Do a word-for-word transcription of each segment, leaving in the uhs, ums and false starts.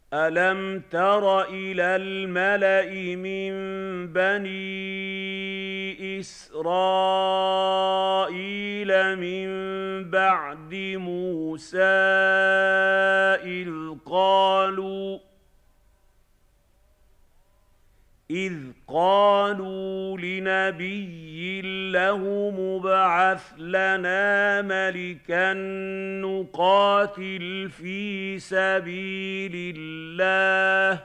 أَلَمْ تَرَ إِلَى الْمَلَإِ مِن بَنِي إِسْرَائِيلَ مِن بَعْدِ مُوسَىٰ إِذْ قَالُوا إذ قالوا لنبي له ابْعَثْ لنا ملكا نقاتل في سبيل الله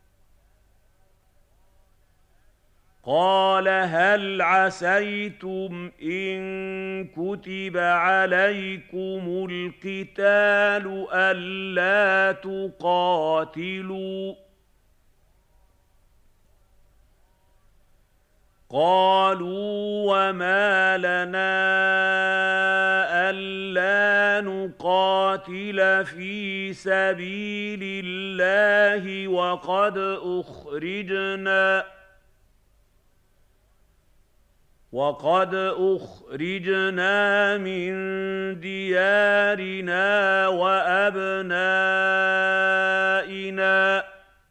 قال هل عسيتم إن كتب عليكم القتال ألا تقاتلوا قالوا وما لنا ألا نقاتل في سبيل الله وقد أخرجنا وقد أخرجنا من ديارنا وأبنائنا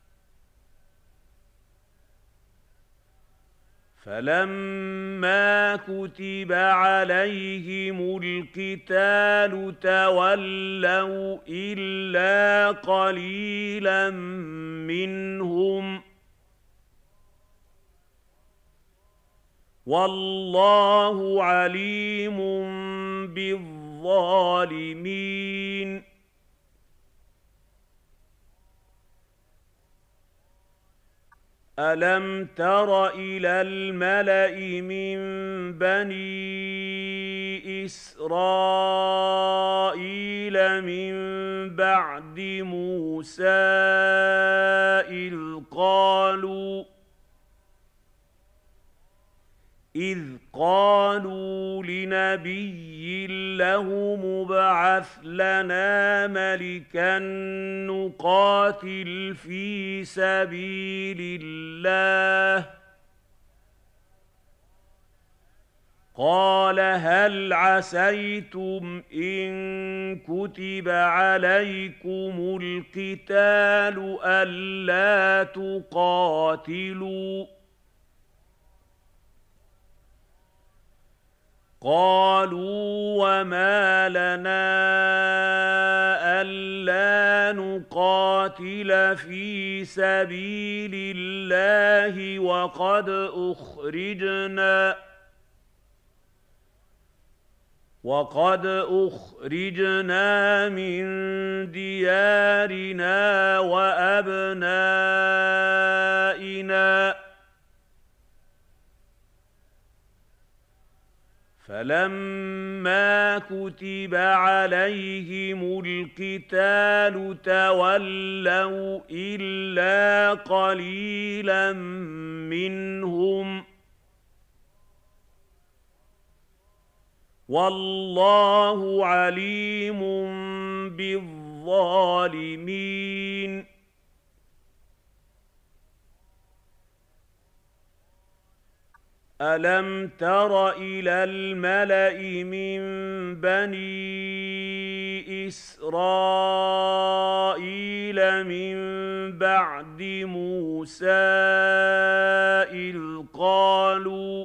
فلما كتب عليهم القتال تولوا إلا قليلا منهم والله عليم بالظالمين أَلَمْ تَرَ إِلَى الْمَلَإِ مِن بَنِي إِسْرَائِيلَ مِن بَعْدِ مُوسَىٰ إِذْ قَالُوا إذ قالوا لنبي له ابْعَثْ لنا ملكا نقاتل في سبيل الله قال هل عسيتم إن كتب عليكم القتال ألا تقاتلوا قالوا وما لنا ألا نقاتل في سبيل الله وقد أخرجنا وقد أخرجنا من ديارنا وأبنائنا فلما كتب عليهم القتال تولوا إلا قليلا منهم والله عليم بالظالمين أَلَمْ تَرَ إِلَى الْمَلَإِ مِن بَنِي إِسْرَائِيلَ مِن بَعْدِ مُوسَىٰ إِذْ قَالُوا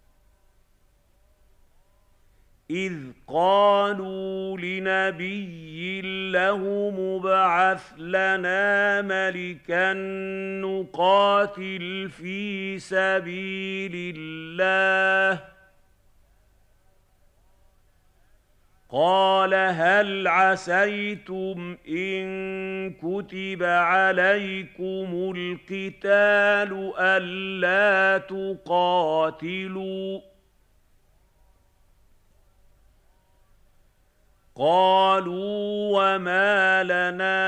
إذ قالوا لنبي له ابْعَثْ لنا ملكا نقاتل في سبيل الله قال هل عسيتم إن كتب عليكم القتال ألا تقاتلوا قالوا وما لنا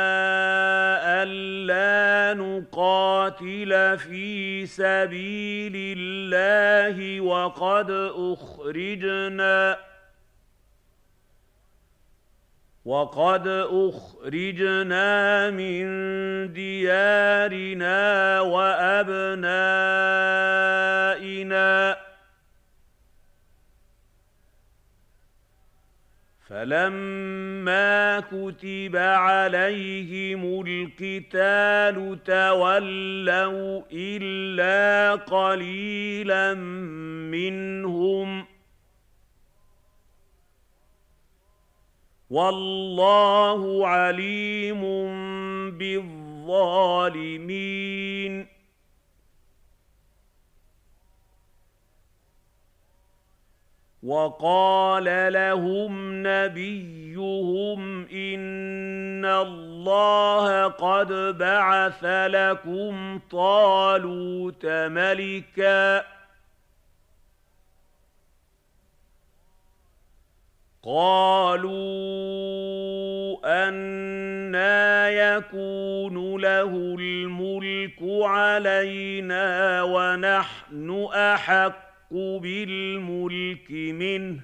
ألا نقاتل في سبيل الله وقد أخرجنا وقد أخرجنا من ديارنا وأبنائنا فَلَمَّا كُتِبَ عَلَيْهِمُ الْقِتَالُ تَوَلَّوْا إِلَّا قَلِيلًا مِّنْهُمْ ۗ وَاللَّهُ عَلِيمٌ بِالظَّالِمِينَ. وَقَالَ لَهُمْ نَبِيُّهُمْ إِنَّ اللَّهَ قَدْ بَعَثَ لَكُمْ طَالُوتَ مَلِكًا ۚ قَالُوا أَنَّىٰ يَكُونُ لَهُ الْمُلْكُ عَلَيْنَا وَنَحْنُ أَحَقُّ بِالْمُلْكِ مِنْهُ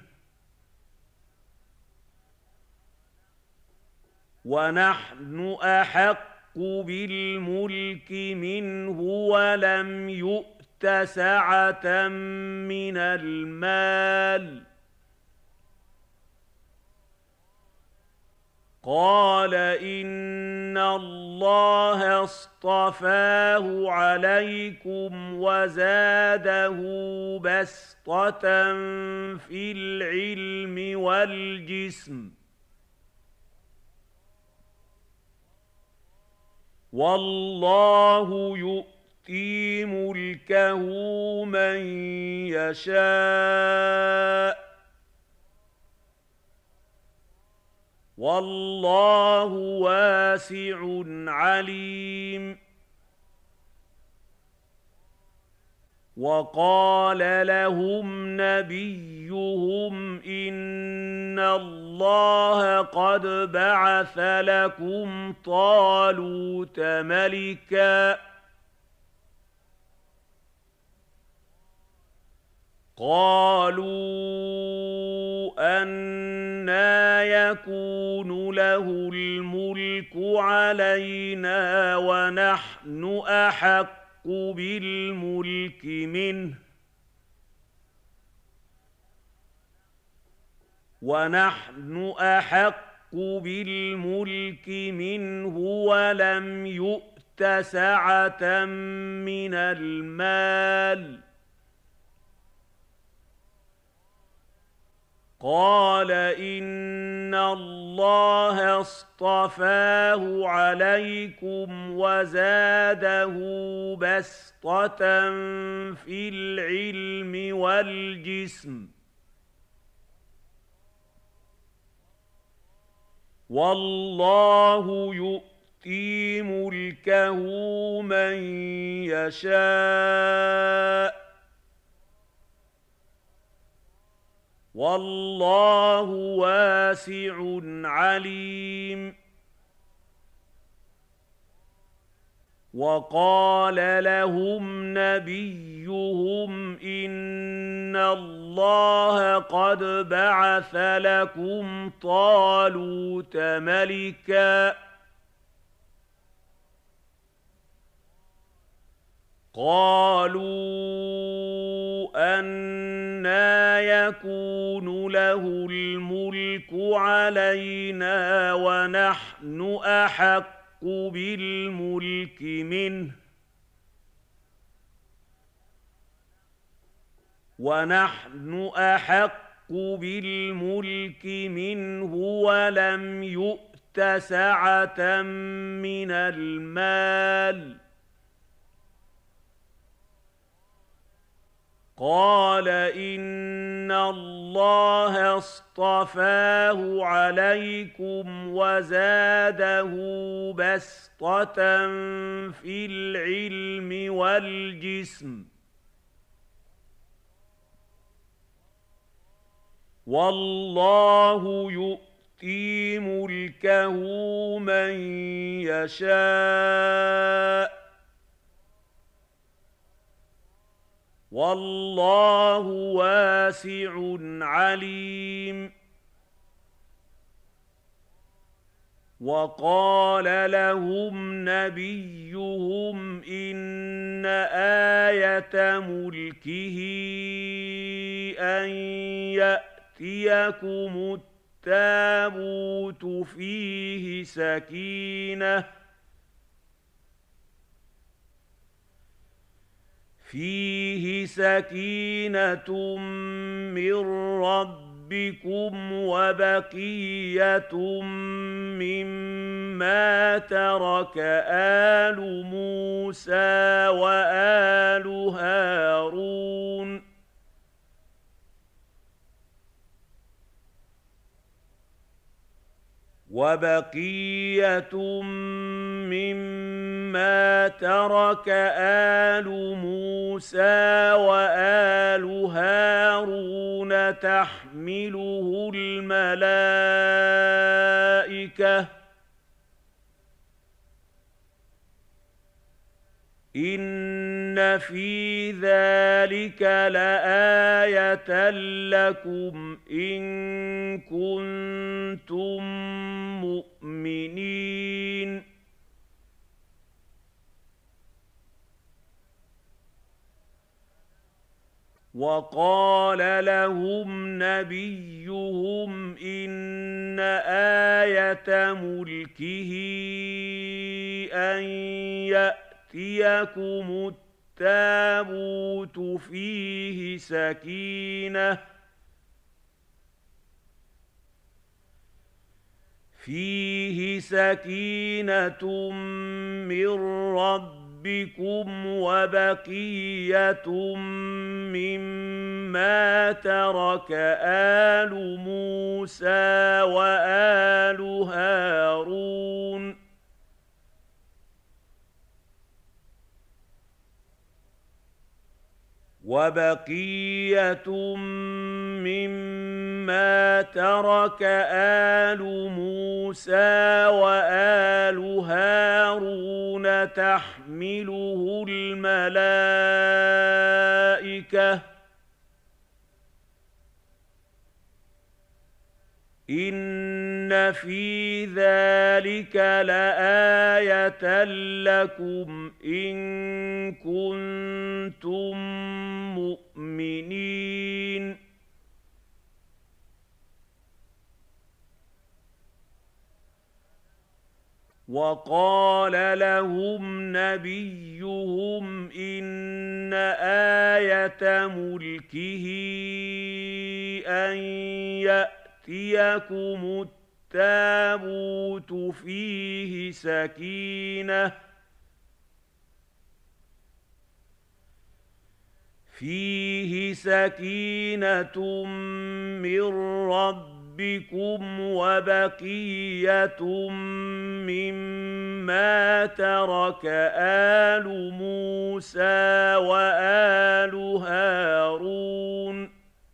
وَنَحْنُ أَحَقُّ بِالْمُلْكِ مِنْهُ وَلَمْ يُؤْتَ سَعَةً مِّنَ الْمَالِ ۚ قَالَ إِنَّ اللَّهَ اصْطَفَاهُ عَلَيْكُمْ وَزَادَهُ بَسْطَةً فِي الْعِلْمِ وَالْجِسْمِ ۖ وَاللَّهُ يُؤْتِي مُلْكَهُ مَن يَشَاءُ ۚ وَاللَّهُ وَاسِعٌ عَلِيمٌ. وَقَالَ لَهُمْ نَبِيُّهُمْ إِنَّ اللَّهَ قَدْ بَعَثَ لَكُمْ طَالُوتَ مَلِكًا ۚ قَالُوا أَنَّىٰ يَكُونُ لَهُ الْمُلْكُ عَلَيْنَا وَنَحْنُ أَحَقُّ بِالْمُلْكِ مِنْهُ وَنَحْنُ أَحَقُّ بِالْمُلْكِ مِنْهُ وَلَمْ يُؤْتَ سَعَةً مِّنَ الْمَالِ ۚ قَالَ إِنَّ اللَّهَ اصْطَفَاهُ عَلَيْكُمْ وَزَادَهُ بَسْطَةً فِي الْعِلْمِ وَالْجِسْمِ ۖ وَاللَّهُ يُؤْتِي مُلْكَهُ مَن يَشَاءُ ۚ وَاللَّهُ وَاسِعٌ عَلِيمٌ. وَقَالَ لَهُمْ نَبِيُّهُمْ إِنَّ اللَّهَ قَدْ بَعَثَ لَكُمْ طَالُوتَ مَلِكًا ۚ قَالُوا أَنَّىٰ يَكُونُ لَهُ الْمُلْكُ عَلَيْنَا وَنَحْنُ أَحَقُّ بِالْمُلْكِ مِنْهُ وَنَحْنُ أَحَقُّ بِالْمُلْكِ مِنْهُ وَلَمْ يُؤْتَ سَعَةً مِّنَ الْمَالِ ۚ قَالَ إِنَّ اللَّهَ اصْطَفَاهُ عَلَيْكُمْ وَزَادَهُ بَسْطَةً فِي الْعِلْمِ وَالْجِسْمِ ۖ وَاللَّهُ يُؤْتِي مُلْكَهُ مَن يَشَاءُ ۚ وَاللَّهُ وَاسِعٌ عَلِيمٌ. وَقَالَ لَهُمْ نَبِيُّهُمْ إِنَّ آيَةَ مُلْكِهِ أَن يَأْتِيَكُمُ التابوت فيه سكينة فيه سكينة من ربكم وبقية مما ترك آل موسى وآل هارون وبقية مما ترك آل موسى وآل هارون تحمله الملائكة إن في ذلك لآية لكم إن كنتم مؤمنين وقال لهم نبيهم إن آية ملكه أن يأتيكم التابوت فيه سكينة فيه سكينة من ربكم وبقية مما ترك آل موسى وآل هارون وبقية مما ترك آل موسى وآل هارون تحمله الملائكة إن في ذلك لآية لكم إن كنتم مؤمنين وقال لهم نبيهم إن آية ملكه أن يأتيكم التابوت فيه سكينة فيه سكينة من ربكم وبقية مما ترك آل موسى وآل هارون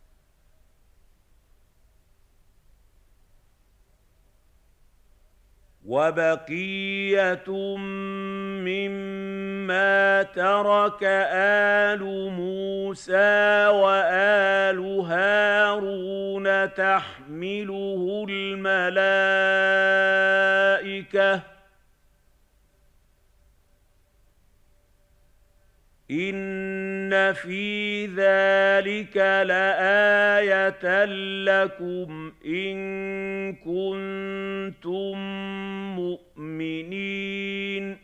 وبقية مما ترك آل موسى وآل هارون تحمله الملائكة إن في ذلك لآية لكم إن كنتم مؤمنين